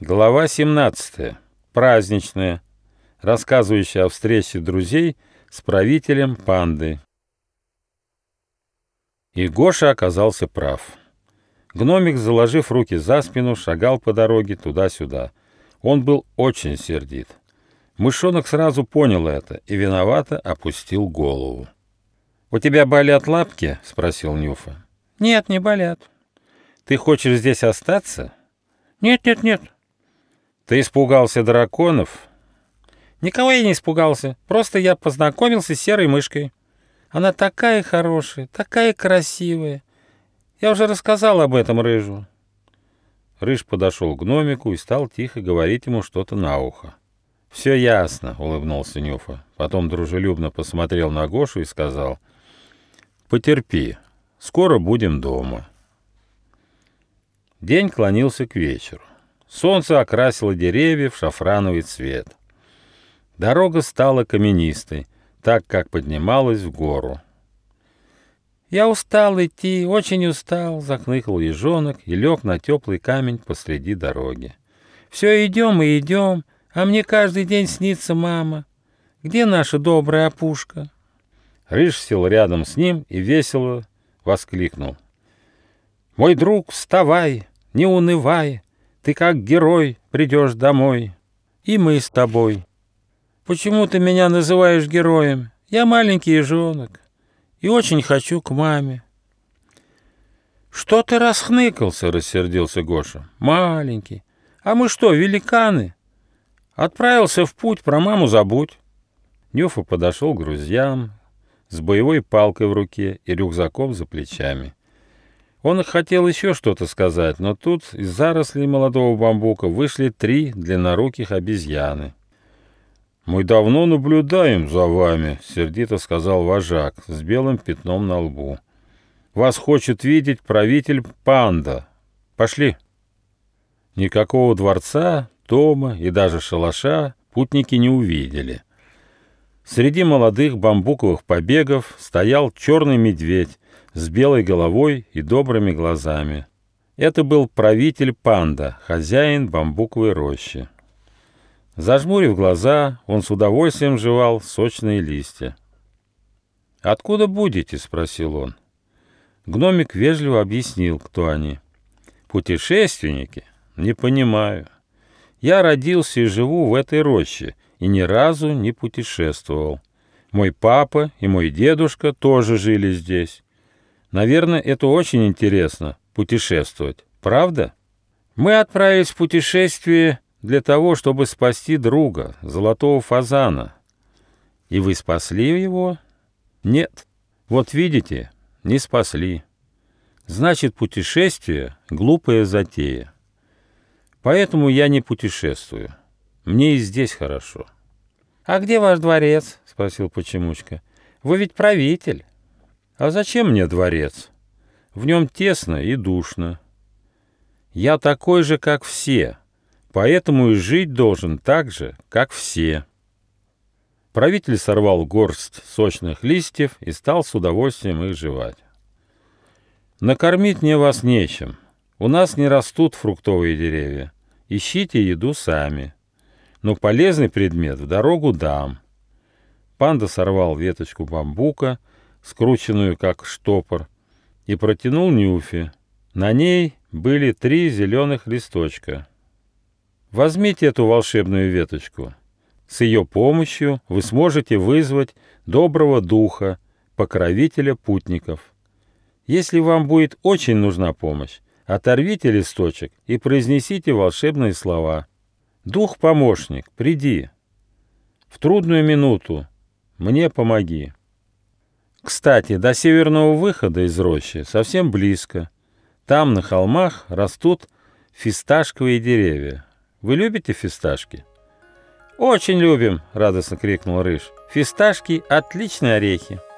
Глава 17. Праздничная, рассказывающая о встрече друзей с правителем панды. И Гоша оказался прав. Гномик, заложив руки за спину, шагал по дороге туда-сюда. Он был очень сердит. Мышонок сразу понял это и виновато опустил голову. «У тебя болят лапки?» — спросил Нюфа. «Нет, не болят». «Ты хочешь здесь остаться?» «Нет, нет, нет». «Ты испугался драконов?» «Никого я не испугался. Просто я познакомился с серой мышкой. Она такая хорошая, такая красивая. Я уже рассказал об этом Рыжу». Рыж подошел к гномику и стал тихо говорить ему что-то на ухо. «Все ясно», — улыбнулся Нюфа. Потом дружелюбно посмотрел на Гошу и сказал: «Потерпи, скоро будем дома». День клонился к вечеру. Солнце окрасило деревья в шафрановый цвет. Дорога стала каменистой, так как поднималась в гору. «Я устал идти, очень устал», — захныкал ежонок и лег на теплый камень посреди дороги. «Все идем и идем, а мне каждый день снится мама. Где наша добрая опушка?» Рыж сел рядом с ним и весело воскликнул: «Мой друг, вставай, не унывай, ты как герой придешь домой, и мы с тобой». «Почему ты меня называешь героем? Я маленький ежонок и очень хочу к маме». «Что ты расхныкался?» — рассердился Гоша. «Маленький. А мы что, великаны? Отправился в путь, про маму забудь». Нюфа подошел к друзьям с боевой палкой в руке и рюкзаком за плечами. Он хотел еще что-то сказать, но тут из зарослей молодого бамбука вышли 3 длинноруких обезьяны. «Мы давно наблюдаем за вами», — сердито сказал вожак с белым пятном на лбу. «Вас хочет видеть правитель панда. Пошли». Никакого дворца, дома и даже шалаша путники не увидели. Среди молодых бамбуковых побегов стоял черный медведь с белой головой и добрыми глазами. Это был правитель панда, хозяин бамбуковой рощи. Зажмурив глаза, он с удовольствием жевал сочные листья. «Откуда будете?» — спросил он. Гномик вежливо объяснил, кто они. «Путешественники? Не понимаю. Я родился и живу в этой роще, и ни разу не путешествовал. Мой папа и мой дедушка тоже жили здесь. Наверное, это очень интересно — путешествовать, правда? Мы отправились в путешествие для того, чтобы спасти друга, золотого фазана. И вы спасли его? Нет. Вот видите, не спасли. Значит, путешествие — глупая затея. Поэтому я не путешествую. Мне и здесь хорошо». «А где ваш дворец?» — спросил Почемучка. «Вы ведь правитель». «А зачем мне дворец? В нем тесно и душно. Я такой же, как все, поэтому и жить должен так же, как все». Правитель сорвал горсть сочных листьев и стал с удовольствием их жевать. «Накормить мне вас нечем. У нас не растут фруктовые деревья. Ищите еду сами. Но полезный предмет в дорогу дам». Панда сорвал веточку бамбука, скрученную как штопор, и протянул Нюфе. На ней были 3 зеленых листочка. «Возьмите эту волшебную веточку. С ее помощью вы сможете вызвать доброго духа, покровителя путников. Если вам будет очень нужна помощь, оторвите листочек и произнесите волшебные слова. Дух-помощник, приди. В трудную минуту мне помоги». Кстати, до северного выхода из рощи совсем близко. Там на холмах растут фисташковые деревья. Вы любите фисташки? «Очень любим!» — радостно крикнул Рыж. «Фисташки — отличные орехи!»